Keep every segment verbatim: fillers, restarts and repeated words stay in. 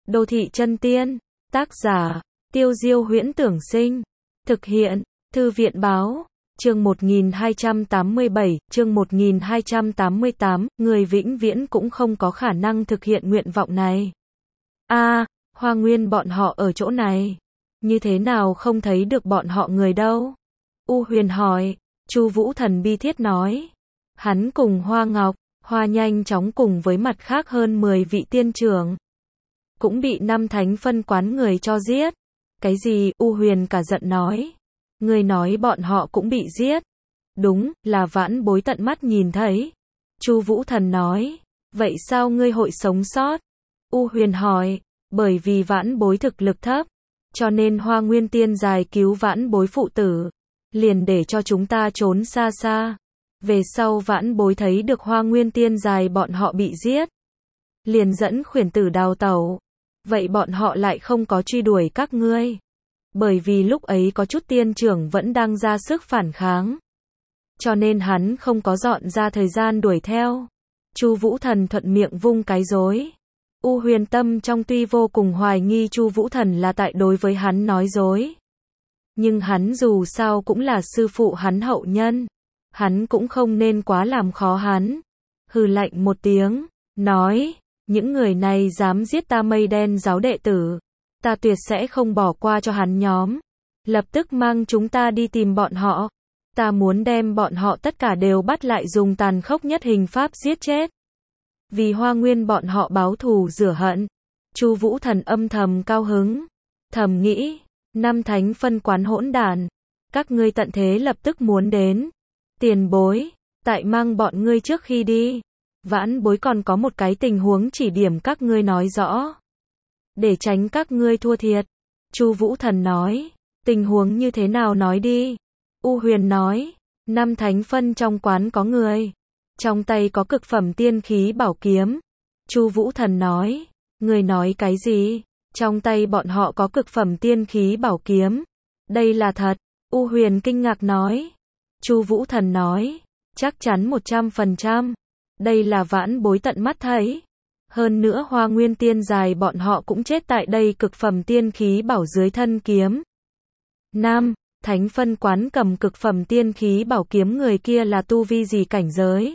Đô thị chân tiên. Tác giả, Tiêu Diêu Huyễn Tưởng Sinh. Thực hiện, Thư viện Báo. Chương một nghìn hai trăm tám mươi bảy, chương một nghìn hai trăm tám mươi tám, người vĩnh viễn cũng không có khả năng thực hiện nguyện vọng này. A, à, Hoa Nguyên bọn họ ở chỗ này. Như thế nào không thấy được bọn họ người đâu? U Huyền hỏi. Chu Vũ Thần bi thiết nói. Hắn cùng Hoa Ngọc, Hoa nhanh chóng cùng với mặt khác hơn mười vị tiên trưởng. Cũng bị năm thánh phân quán người cho giết. Cái gì? U Huyền cả giận nói. Ngươi nói bọn họ cũng bị giết. Đúng, là vãn bối tận mắt nhìn thấy. Chu Vũ Thần nói. Vậy sao ngươi hội sống sót? U Huyền hỏi. Bởi vì vãn bối thực lực thấp. Cho nên Hoa Nguyên Tiên Dài cứu vãn bối phụ tử. Liền để cho chúng ta trốn xa xa. Về sau vãn bối thấy được Hoa Nguyên Tiên Dài bọn họ bị giết. Liền dẫn khuyển tử đào tẩu. Vậy bọn họ lại không có truy đuổi các ngươi. Bởi vì lúc ấy có chút tiên trưởng vẫn đang ra sức phản kháng. Cho nên hắn không có dọn ra thời gian đuổi theo. Chu Vũ Thần thuận miệng vung cái dối. U Huyền tâm trong tuy vô cùng hoài nghi Chu Vũ Thần là tại đối với hắn nói dối. Nhưng hắn dù sao cũng là sư phụ hắn hậu nhân. Hắn cũng không nên quá làm khó hắn. Hừ lạnh một tiếng, nói, những người này dám giết ta Mây Đen giáo đệ tử. Ta tuyệt sẽ không bỏ qua cho hắn nhóm. Lập tức mang chúng ta đi tìm bọn họ. Ta muốn đem bọn họ tất cả đều bắt lại dùng tàn khốc nhất hình pháp giết chết. Vì Hoa Nguyên bọn họ báo thù rửa hận. Chu Vũ Thần âm thầm cao hứng. Thầm nghĩ, năm thánh phân quán hỗn đản. Các ngươi tận thế lập tức muốn đến. Tiền bối, tại mang bọn ngươi trước khi đi. Vãn bối còn có một cái tình huống chỉ điểm các ngươi nói rõ. Để tránh các ngươi thua thiệt. Chu Vũ Thần nói. Tình huống như thế nào nói đi. U Huyền nói. Năm thánh phân trong quán có người. Trong tay có cực phẩm tiên khí bảo kiếm. Chu Vũ Thần nói. Người nói cái gì? Trong tay bọn họ có cực phẩm tiên khí bảo kiếm. Đây là thật. U Huyền kinh ngạc nói. Chu Vũ Thần nói. Chắc chắn một trăm phần trăm. Đây là vãn bối tận mắt thấy. Hơn nữa Hoa Nguyên Tiên Dài bọn họ cũng chết tại đây cực phẩm tiên khí bảo dưới thân kiếm. Nam, thánh phân quán cầm cực phẩm tiên khí bảo kiếm người kia là tu vi gì cảnh giới?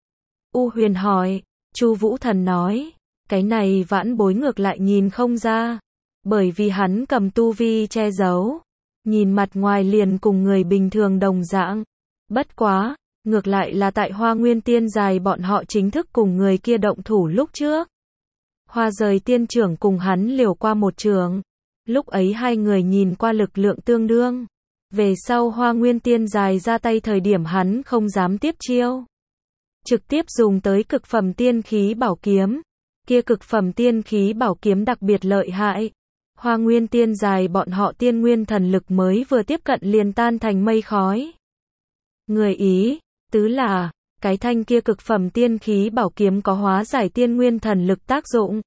U Huyền hỏi. Chu Vũ Thần nói. Cái này vãn bối ngược lại nhìn không ra. Bởi vì hắn cầm tu vi che giấu. Nhìn mặt ngoài liền cùng người bình thường đồng dạng. Bất quá, ngược lại là tại Hoa Nguyên Tiên Dài bọn họ chính thức cùng người kia động thủ lúc trước. Hoa rời tiên trưởng cùng hắn liều qua một trường. Lúc ấy hai người nhìn qua lực lượng tương đương. Về sau Hoa Nguyên Tiên Dài ra tay thời điểm hắn không dám tiếp chiêu. Trực tiếp dùng tới cực phẩm tiên khí bảo kiếm. Kia cực phẩm tiên khí bảo kiếm đặc biệt lợi hại. Hoa Nguyên Tiên Dài bọn họ tiên nguyên thần lực mới vừa tiếp cận liền tan thành mây khói. Người ý tứ là, cái thanh kia cực phẩm tiên khí bảo kiếm có hóa giải tiên nguyên thần lực tác dụng.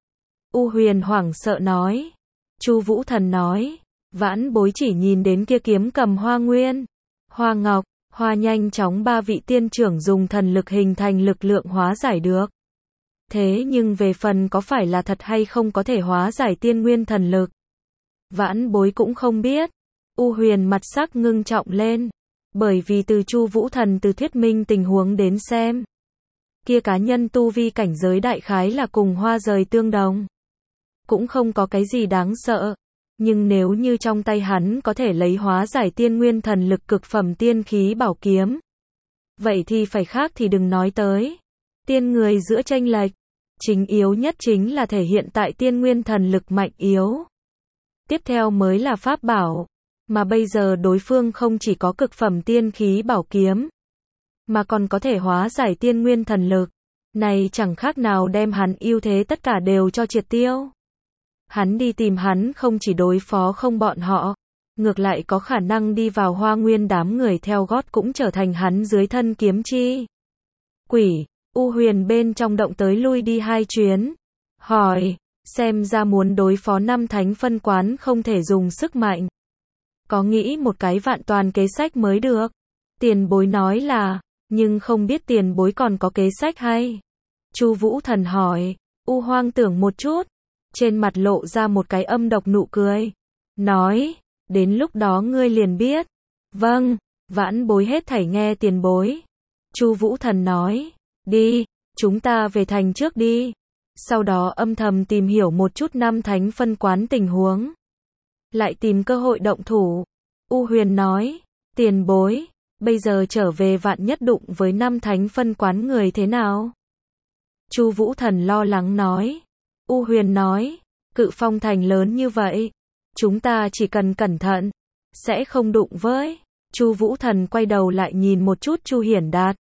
U Huyền hoảng sợ nói. Chu Vũ Thần nói. Vãn bối chỉ nhìn đến kia kiếm cầm Hoa Nguyên, Hoa Ngọc, Hoa nhanh chóng ba vị tiên trưởng dùng thần lực hình thành lực lượng hóa giải được. Thế nhưng về phần có phải là thật hay không có thể hóa giải tiên nguyên thần lực. Vãn bối cũng không biết. U Huyền mặt sắc ngưng trọng lên. Bởi vì từ Chu Vũ Thần từ thuyết minh tình huống đến xem. Kia cá nhân tu vi cảnh giới đại khái là cùng Hoa rời tương đồng. Cũng không có cái gì đáng sợ. Nhưng nếu như trong tay hắn có thể lấy hóa giải tiên nguyên thần lực cực phẩm tiên khí bảo kiếm. Vậy thì phải khác thì đừng nói tới. Tiên người giữa chênh lệch. Chính yếu nhất chính là thể hiện tại tiên nguyên thần lực mạnh yếu. Tiếp theo mới là pháp bảo. Mà bây giờ đối phương không chỉ có cực phẩm tiên khí bảo kiếm. Mà còn có thể hóa giải tiên nguyên thần lực. Này chẳng khác nào đem hắn ưu thế tất cả đều cho triệt tiêu. Hắn đi tìm hắn không chỉ đối phó không bọn họ. Ngược lại có khả năng đi vào Hoa Nguyên đám người theo gót cũng trở thành hắn dưới thân kiếm chi. Quỷ, U Huyền bên trong động tới lui đi hai chuyến. Hỏi, xem ra muốn đối phó năm thánh phân quán không thể dùng sức mạnh. Có nghĩ một cái vạn toàn kế sách mới được. Tiền bối nói là, nhưng không biết tiền bối còn có kế sách hay. Chu Vũ Thần hỏi. U Hoang tưởng một chút. trên mặt lộ ra một cái âm độc nụ cười. Nói, đến lúc đó ngươi liền biết. Vâng, vãn bối hết thảy nghe tiền bối. Chu Vũ Thần nói, đi, chúng ta về thành trước đi. Sau đó âm thầm tìm hiểu một chút năm thánh phân quán tình huống. Lại tìm cơ hội động thủ. U Huyền nói, tiền bối, bây giờ trở về vạn nhất đụng với năm thánh phân quán người thế nào? Chu Vũ Thần lo lắng nói. U Huyền nói, Cự Phong thành lớn như vậy, chúng ta chỉ cần cẩn thận, sẽ không đụng với. Chu Vũ Thần quay đầu lại nhìn một chút Chu Hiển Đạt.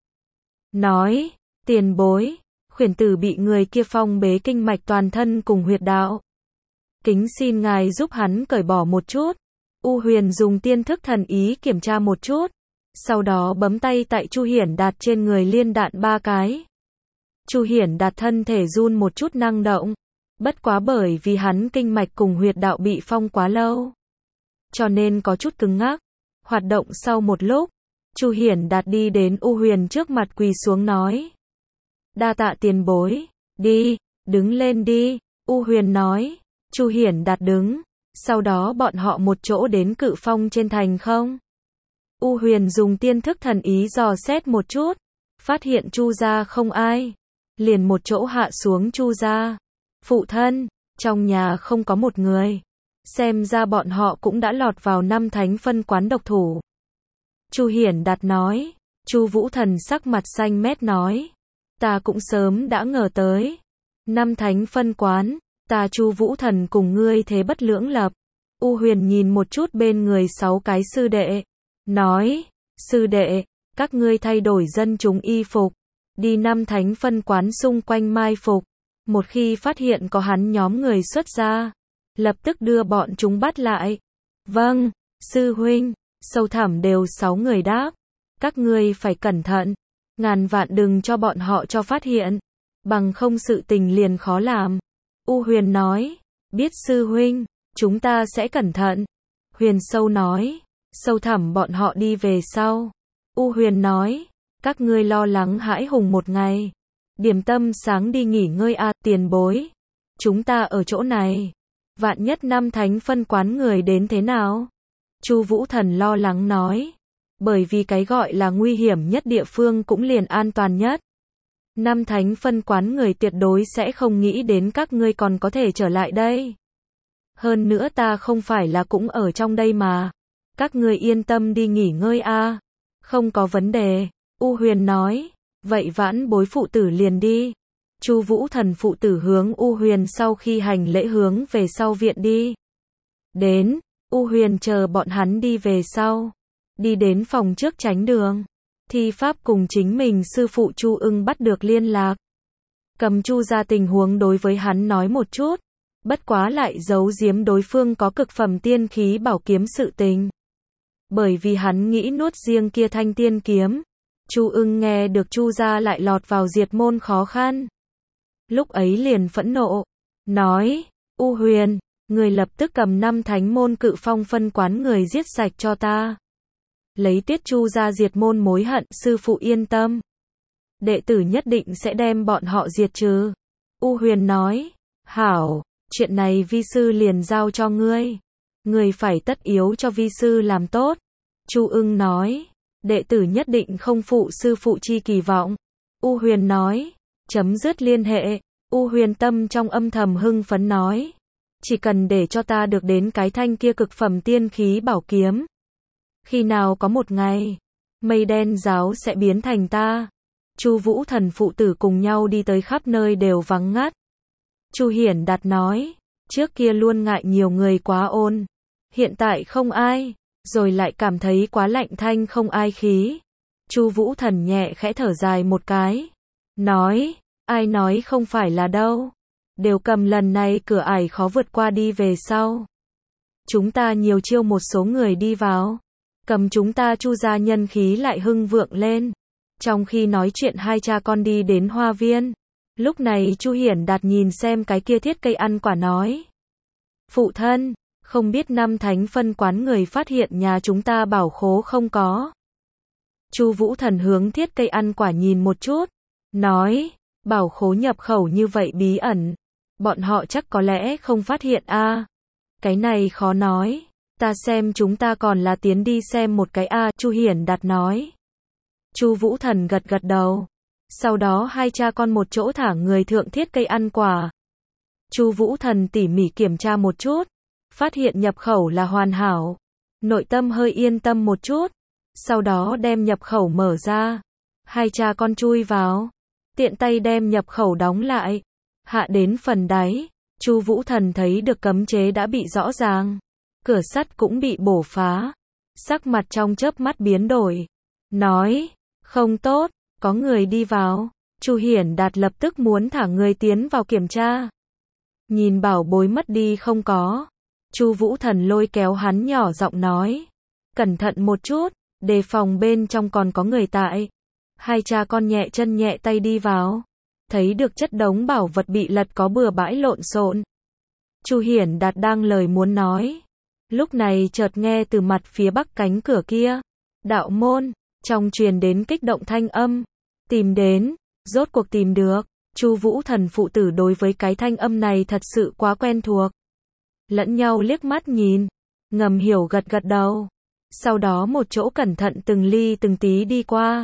Nói, tiền bối, khuyển tử bị người kia phong bế kinh mạch toàn thân cùng huyệt đạo. Kính xin ngài giúp hắn cởi bỏ một chút. U Huyền dùng tiên thức thần ý kiểm tra một chút. Sau đó bấm tay tại Chu Hiển Đạt trên người liên đạn ba cái. Chu Hiển Đạt thân thể run một chút năng động. Bất quá bởi vì hắn kinh mạch cùng huyệt đạo bị phong quá lâu, cho nên có chút cứng ngắc. Hoạt động sau một lúc, Chu Hiển Đạt đi đến U Huyền trước mặt quỳ xuống nói. Đa tạ tiền bối, đi, đứng lên đi. U Huyền nói. Chu Hiển Đạt đứng. Sau đó bọn họ một chỗ đến Cự Phong trên thành không? U Huyền dùng tiên thức thần ý dò xét một chút, phát hiện Chu gia không ai, liền một chỗ hạ xuống Chu gia. Phụ thân, trong nhà không có một người. Xem ra bọn họ cũng đã lọt vào năm thánh phân quán độc thủ. Chu Hiển Đạt nói. Chu Vũ Thần sắc mặt xanh mét nói, ta cũng sớm đã ngờ tới. Năm thánh phân quán, ta Chu Vũ Thần cùng ngươi thế bất lưỡng lập. U Huyền nhìn một chút bên người sáu cái sư đệ, nói, sư đệ, các ngươi thay đổi dân chúng y phục, đi năm thánh phân quán xung quanh mai phục. Một khi phát hiện có hắn nhóm người xuất ra, lập tức đưa bọn chúng bắt lại. Vâng, sư huynh. Sâu thẳm đều sáu người đáp. Các ngươi phải cẩn thận, ngàn vạn đừng cho bọn họ cho phát hiện, bằng không sự tình liền khó làm. U Huyền nói, biết sư huynh, chúng ta sẽ cẩn thận. Huyền Sâu nói, Sâu thẳm bọn họ đi về sau. U Huyền nói, các ngươi lo lắng hãi hùng một ngày. Điểm tâm sáng đi nghỉ ngơi a, à, tiền bối. Chúng ta ở chỗ này. Vạn nhất năm thánh phân quán người đến thế nào? Chu Vũ Thần lo lắng nói. Bởi vì cái gọi là nguy hiểm nhất địa phương cũng liền an toàn nhất. Năm thánh phân quán người tuyệt đối sẽ không nghĩ đến các ngươi còn có thể trở lại đây. Hơn nữa ta không phải là cũng ở trong đây mà. Các ngươi yên tâm đi nghỉ ngơi a. À. Không có vấn đề. U Huyền nói. Vậy vãn bối phụ tử liền đi. Chu Vũ Thần phụ tử hướng U Huyền sau khi hành lễ hướng về sau viện đi. Đến, U Huyền chờ bọn hắn đi về sau. Đi đến phòng trước tránh đường. Thi pháp cùng chính mình sư phụ Chu Ưng bắt được liên lạc. Cầm Chu gia tình huống đối với hắn nói một chút. Bất quá lại giấu giếm đối phương có cực phẩm tiên khí bảo kiếm sự tình. Bởi vì hắn nghĩ nuốt riêng kia thanh tiên kiếm. Chu Ưng nghe được Chu gia lại lọt vào diệt môn khó khăn. Lúc ấy liền phẫn nộ. Nói, U Huyền, người lập tức cầm năm thánh môn Cự Phong phân quán người giết sạch cho ta. Lấy tiết Chu gia diệt môn mối hận, sư phụ yên tâm. Đệ tử nhất định sẽ đem bọn họ diệt trừ. U Huyền nói, hảo, chuyện này vi sư liền giao cho ngươi. Ngươi phải tất yếu cho vi sư làm tốt. Chu Ưng nói, đệ tử nhất định không phụ sư phụ chi kỳ vọng. U Huyền nói, chấm dứt liên hệ. U Huyền tâm trong âm thầm hưng phấn nói, chỉ cần để cho ta được đến cái thanh kia cực phẩm tiên khí bảo kiếm. Khi nào có một ngày, mây đen giáo sẽ biến thành ta. Chu Vũ Thần phụ tử cùng nhau đi tới khắp nơi đều vắng ngắt. Chu Hiển Đạt nói, trước kia luôn ngại nhiều người quá ôn, hiện tại không ai, rồi lại cảm thấy quá lạnh thanh không ai khí. Chu Vũ Thần nhẹ khẽ thở dài một cái, nói, ai nói không phải là đâu, đều cầm lần này cửa ải khó vượt qua đi về sau. Chúng ta nhiều chiêu một số người đi vào, cầm chúng ta Chu gia nhân khí lại hưng vượng lên. Trong khi nói chuyện hai cha con đi đến hoa viên. Lúc này Chu Hiển Đạt nhìn xem cái kia thiết cây ăn quả nói. Phụ thân, không biết năm thánh phân quán người phát hiện nhà chúng ta bảo khố không có. Chu Vũ Thần hướng thiết cây ăn quả nhìn một chút. Nói, bảo khố nhập khẩu như vậy bí ẩn. Bọn họ chắc có lẽ không phát hiện a. Cái này khó nói. Ta xem chúng ta còn là tiến đi xem một cái a, Chu Hiển Đạt nói. Chu Vũ Thần gật gật đầu. Sau đó hai cha con một chỗ thả người thượng thiết cây ăn quả. Chu Vũ Thần tỉ mỉ kiểm tra một chút, phát hiện nhập khẩu là hoàn hảo. Nội tâm hơi yên tâm một chút. Sau đó đem nhập khẩu mở ra. Hai cha con chui vào. Tiện tay đem nhập khẩu đóng lại. Hạ đến phần đáy. Chu Vũ Thần thấy được cấm chế đã bị rõ ràng. Cửa sắt cũng bị bổ phá. Sắc mặt trong chớp mắt biến đổi. Nói. Không tốt. Có người đi vào. Chu Hiển Đạt lập tức muốn thả người tiến vào kiểm tra. Nhìn bảo bối mất đi không có. Chu Vũ Thần lôi kéo hắn nhỏ giọng nói. Cẩn thận một chút. Đề phòng bên trong còn có người tại. Hai cha con nhẹ chân nhẹ tay đi vào. Thấy được chất đống bảo vật bị lật có bừa bãi lộn xộn. Chu Hiển Đạt đang lời muốn nói. Lúc này chợt nghe từ mặt phía bắc cánh cửa kia. Đạo môn. Trong truyền đến kích động thanh âm. Tìm đến. Rốt cuộc tìm được. Chu Vũ Thần phụ tử đối với cái thanh âm này thật sự quá quen thuộc. Lẫn nhau liếc mắt nhìn. Ngầm hiểu gật gật đầu. Sau đó một chỗ cẩn thận từng ly từng tí đi qua.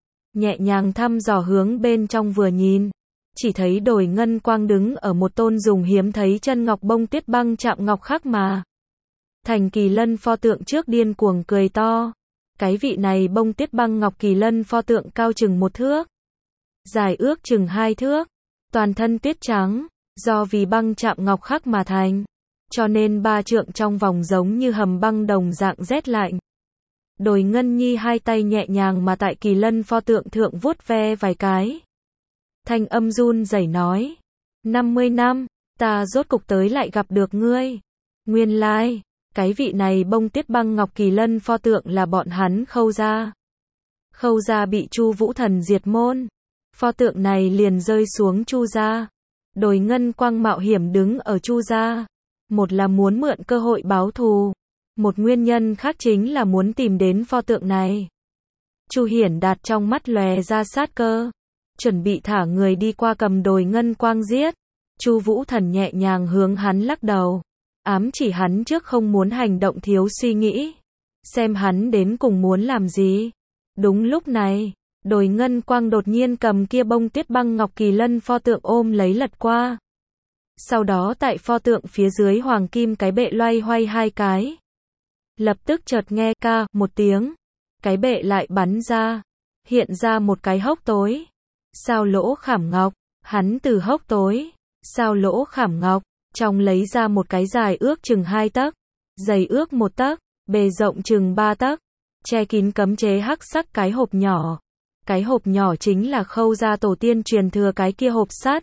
Nhẹ nhàng thăm dò hướng bên trong vừa nhìn. Chỉ thấy Đồi Ngân Quang đứng ở một tôn dùng hiếm thấy chân ngọc bông tuyết băng chạm ngọc khác mà. Thành Kỳ Lân pho tượng trước điên cuồng cười to. Cái vị này bông tuyết băng ngọc Kỳ Lân pho tượng cao chừng một thước. Dài ước chừng hai thước. Toàn thân tuyết trắng. Do vì băng chạm ngọc khác mà thành. Cho nên ba trượng trong vòng giống như hầm băng đồng dạng rét lạnh. Đồi Ngân Nhi hai tay nhẹ nhàng mà tại Kỳ Lân pho tượng thượng vuốt ve vài cái. Thanh âm run rẩy nói. năm mươi năm, ta rốt cục tới lại gặp được ngươi. Nguyên lai, cái vị này bông tuyết băng ngọc Kỳ Lân pho tượng là bọn hắn Khâu gia. Khâu gia bị Chu Vũ Thần diệt môn. Pho tượng này liền rơi xuống Chu gia. Đồi Ngân Quang mạo hiểm đứng ở Chu gia. Một là muốn mượn cơ hội báo thù. Một nguyên nhân khác chính là muốn tìm đến pho tượng này. Chu Hiển Đạt trong mắt lóe ra sát cơ. Chuẩn bị thả người đi qua cầm Đồi Ngân Quang giết. Chu Vũ Thần nhẹ nhàng hướng hắn lắc đầu. Ám chỉ hắn trước không muốn hành động thiếu suy nghĩ. Xem hắn đến cùng muốn làm gì. Đúng lúc này, Đồi Ngân Quang đột nhiên cầm kia bông tuyết băng ngọc Kỳ Lân pho tượng ôm lấy lật qua. Sau đó tại pho tượng phía dưới hoàng kim cái bệ loay hoay hai cái. Lập tức chợt nghe ca một tiếng. Cái bệ lại bắn ra. Hiện ra một cái hốc tối. Sao lỗ khảm ngọc. Hắn từ hốc tối. Sao lỗ khảm ngọc. Trong lấy ra một cái dài ước chừng hai tấc. Dày ước một tấc. Bề rộng chừng ba tấc. Che kín cấm chế hắc sắc cái hộp nhỏ. Cái hộp nhỏ chính là Khâu gia tổ tiên truyền thừa cái kia hộp sắt.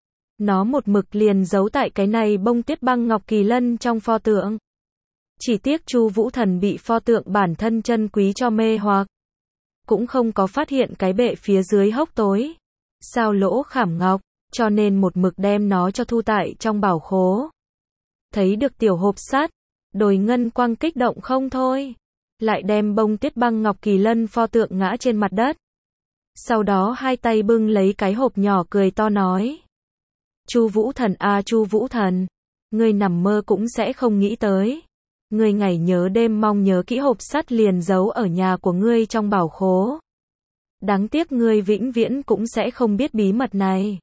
Nó một mực liền giấu tại cái này bông tuyết băng ngọc Kỳ Lân trong pho tượng. Chỉ tiếc Chu Vũ Thần bị pho tượng bản thân chân quý cho mê hoặc. Cũng không có phát hiện cái bệ phía dưới hốc tối. Sao lỗ khảm ngọc, cho nên một mực đem nó cho thu tại trong bảo khố. Thấy được tiểu hộp sắt, Đồi Ngân Quang kích động không thôi. Lại đem bông tuyết băng ngọc Kỳ Lân pho tượng ngã trên mặt đất. Sau đó hai tay bưng lấy cái hộp nhỏ cười to nói. Chu Vũ Thần a Chu Vũ Thần, ngươi nằm mơ cũng sẽ không nghĩ tới. Ngươi ngày nhớ đêm mong nhớ kỹ hộp sắt liền giấu ở nhà của ngươi trong bảo khố. Đáng tiếc ngươi vĩnh viễn cũng sẽ không biết bí mật này.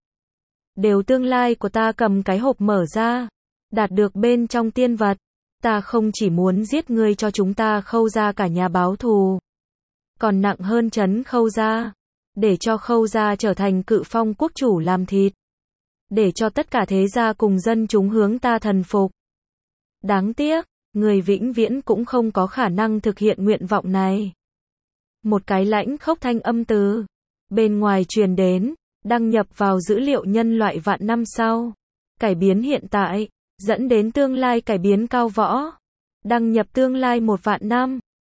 Đều tương lai của ta cầm cái hộp mở ra, đạt được bên trong tiên vật. Ta không chỉ muốn giết ngươi cho chúng ta Khâu gia cả nhà báo thù. Còn nặng hơn trấn Khâu gia. Để cho Khâu gia trở thành Cự Phong quốc chủ làm thịt. Để cho tất cả thế gia cùng dân chúng hướng ta thần phục. Đáng tiếc, người vĩnh viễn cũng không có khả năng thực hiện nguyện vọng này. Một cái lãnh khốc thanh âm từ bên ngoài truyền đến, đăng nhập vào dữ liệu nhân loại vạn năm sau. Cải biến hiện tại, dẫn đến tương lai cải biến cao võ. Đăng nhập tương lai một vạn năm.